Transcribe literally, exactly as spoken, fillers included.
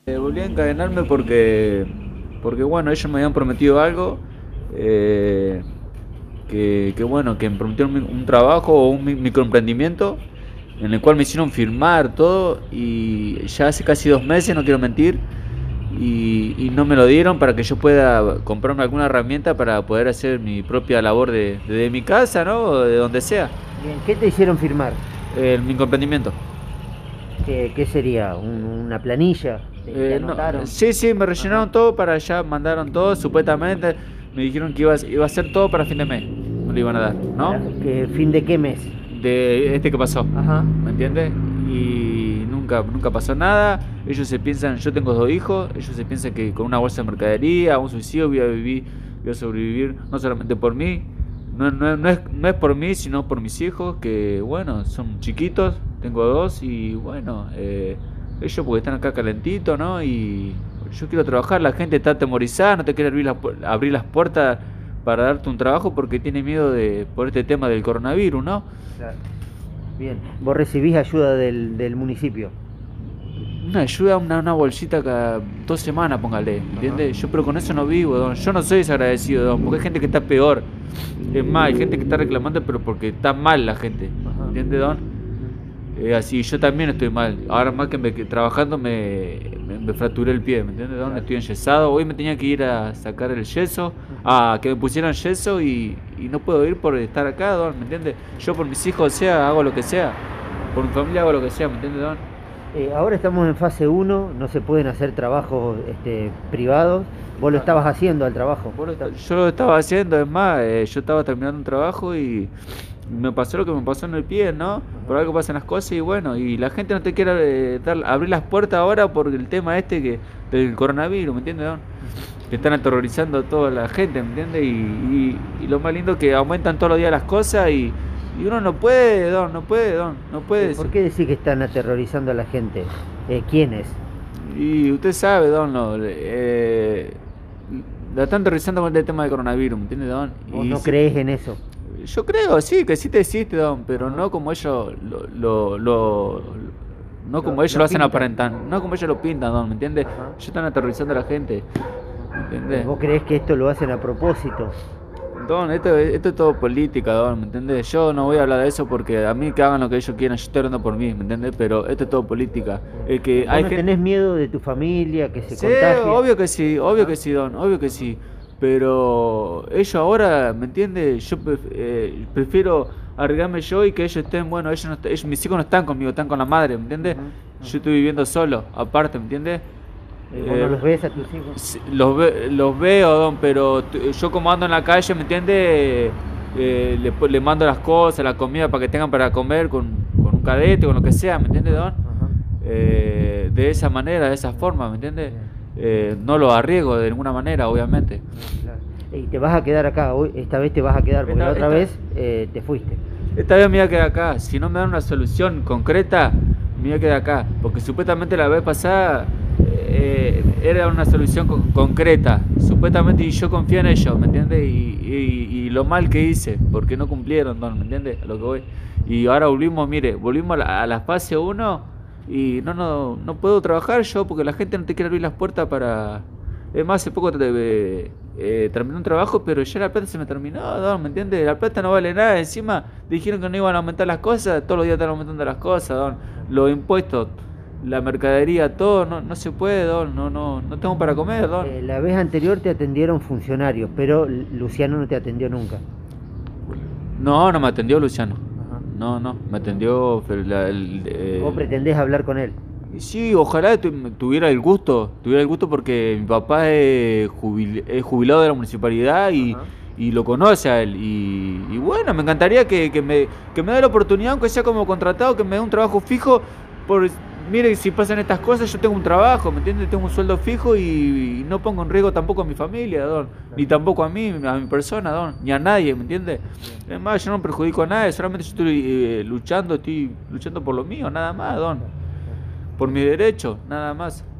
Eh, volví a encadenarme porque, porque bueno, ellos me habían prometido algo, eh, que, que bueno, que me prometieron un, un trabajo o un mi- microemprendimiento en el cual me hicieron firmar todo y ya hace casi dos meses, no quiero mentir, y, y no me lo dieron para que yo pueda comprarme alguna herramienta para poder hacer mi propia labor de, de, mi casa, ¿no? O de donde sea, Bien, ¿qué te hicieron firmar? el microemprendimiento. ¿Qué, qué sería? ¿Un- ¿Una planilla? ¿Te, te Eh, no, anotaron? sí, sí, me Ajá. rellenaron todo para allá, mandaron todo, supuestamente me dijeron que iba, a- iba a ser todo para fin de mes, me lo iban a dar, ¿no? ¿Para qué, fin de qué mes? De este que pasó, Ajá. ¿me entiendes? Y nunca, nunca pasó nada, ellos se piensan, yo tengo dos hijos, ellos se piensan que con una bolsa de mercadería, un suicidio voy a vivir, voy a sobrevivir, no solamente por mí, no, no, no es, no es por mí, sino por mis hijos, que bueno, son chiquitos, tengo dos y bueno, eh, ellos porque están acá calentitos, ¿no? Y yo quiero trabajar, la gente está atemorizada, no te quiere abrir las, pu- abrir las puertas para darte un trabajo porque tiene miedo de por este tema del coronavirus, ¿no? Claro. Bien. ¿Vos recibís ayuda del, del municipio? Una ayuda, una, una bolsita cada dos semanas, póngale, Ajá. ¿entiendes? Yo pero con eso no vivo, don. Yo no soy desagradecido, don, porque hay gente que está peor. Es más, hay gente que está reclamando, pero porque está mal la gente, Ajá. ¿entiendes, don? Eh, así, yo también estoy mal. Ahora más que, me, que trabajando me, me, me fracturé el pie, ¿me entiendes? ¿Dónde Claro. estoy enyesado? Hoy me tenía que ir a sacar el yeso, a que me pusieran yeso y, y no puedo ir por estar acá, don, ¿me entiendes? Yo por mis hijos, o sea, hago lo que sea. Por mi familia hago lo que sea, ¿me entiendes, don? Eh, ahora estamos en fase uno, no se pueden hacer trabajos este, privados. Vos lo Ah, estabas haciendo al trabajo. Vos lo Está- esta- yo lo estaba haciendo, es más, eh, yo estaba terminando un trabajo y me pasó lo que me pasó en el pie, ¿no? Por Ajá. algo pasan las cosas y bueno, y la gente no te quiere eh, dar, abrir las puertas ahora por el tema este que del coronavirus, ¿me entiendes, don? Ujú. Que están aterrorizando a toda la gente, ¿me entiendes? Y, y, y lo más lindo es que aumentan todos los días las cosas y, y uno no puede, don, no puede, don, no Eh, puede. ¿Por qué decís que están aterrorizando a la gente? Eh, ¿Quiénes? Y usted sabe, don, lo, eh, la están aterrorizando con el tema del coronavirus, ¿me entiendes, don? ¿Vos Y no si- creés en eso? Yo creo, sí, que sí te existe, don, pero Ajá. no como ellos lo, lo, lo- no Lo, como ellos lo lo hacen pintan. aparentar, no como ellos lo pintan, don, ¿me entiendes? Ajá. Ellos están aterrorizando a la gente, ¿me Eh, entiendes? ¿Vos creés que esto lo hacen a propósito? Don, esto, esto es todo política, don, ¿me entiendes? Yo no voy a hablar de eso porque a mí que hagan lo que ellos quieran, yo estoy hablando por mí, ¿me entiendes? Pero esto es todo política. El que ¿Vos hay no gente. tenés miedo de tu familia que se Sí, contagie? obvio que sí, obvio Ajá. que sí, don, obvio que sí. Pero ellos ahora, ¿me entiendes? Yo pref- eh, prefiero arriesgarme yo y que ellos estén, bueno, ellos, no est- ellos- mis hijos no están conmigo, están con la madre, ¿me entiendes? Ujú, Yo ujú. estoy viviendo solo, aparte, ¿me entiendes? Eh, ¿Vos no Eh, los ves a tus hijos? sí, los, ve- los veo, don, pero t- yo como ando en la calle, ¿me entiendes? Eh, le, po- le mando las cosas, la comida para que tengan para comer con, con un cadete, con lo que sea, ¿me entiendes, don? Ajá. Eh, de esa manera, de esa forma, ¿me entiendes? Bien. Eh, no lo arriesgo de ninguna manera, obviamente. No, claro. Y te vas a quedar acá, hoy, esta vez te vas a quedar, porque Esta, la otra esta, vez eh, te fuiste. esta vez me voy a quedar acá. Si no me dan una solución concreta, me voy a quedar acá. Porque supuestamente la vez pasada eh, era una solución con- concreta. Supuestamente y yo confío en ellos, ¿me entiendes? Y, y- y lo mal que hice, porque no cumplieron, don, ¿me entiendes? A lo que voy. Y ahora volvimos, mire, volvimos a la, a la fase uno y no, no, no puedo trabajar yo porque la gente no te quiere abrir las puertas para. Es más, hace poco te- eh, terminé un trabajo, pero ya la plata se me terminó, don, ¿me entiendes? La plata no vale nada. Encima dijeron que no iban a aumentar las cosas, todos los días están aumentando las cosas, don. Los impuestos, la mercadería, todo, no, no se puede, don. No, no, no tengo para comer, don. Eh, la vez anterior te atendieron funcionarios, pero L- Luciano no te atendió nunca. No, no me atendió Luciano. Ajá. No, no, me atendió fel- la- el, ¿Vos el- pretendés hablar con él? y sí, ojalá tu- tuviera el gusto, tuviera el gusto porque mi papá es, jubil- es jubilado de la municipalidad y, Ajá. y lo conoce a él. Y, y bueno, me encantaría que, que me, que me dé la oportunidad, aunque sea como contratado, que me dé un trabajo fijo. Por, mire, si pasan estas cosas, yo tengo un trabajo, ¿me entiendes? Tengo un sueldo fijo y, y no pongo en riesgo tampoco a mi familia, don. Ni tampoco a mí, a mi persona, don. Ni a nadie, ¿me entiendes? Es más, yo no perjudico a nadie, solamente yo estoy eh, luchando, estoy luchando por lo mío, nada más, don. Por mi derecho, nada más.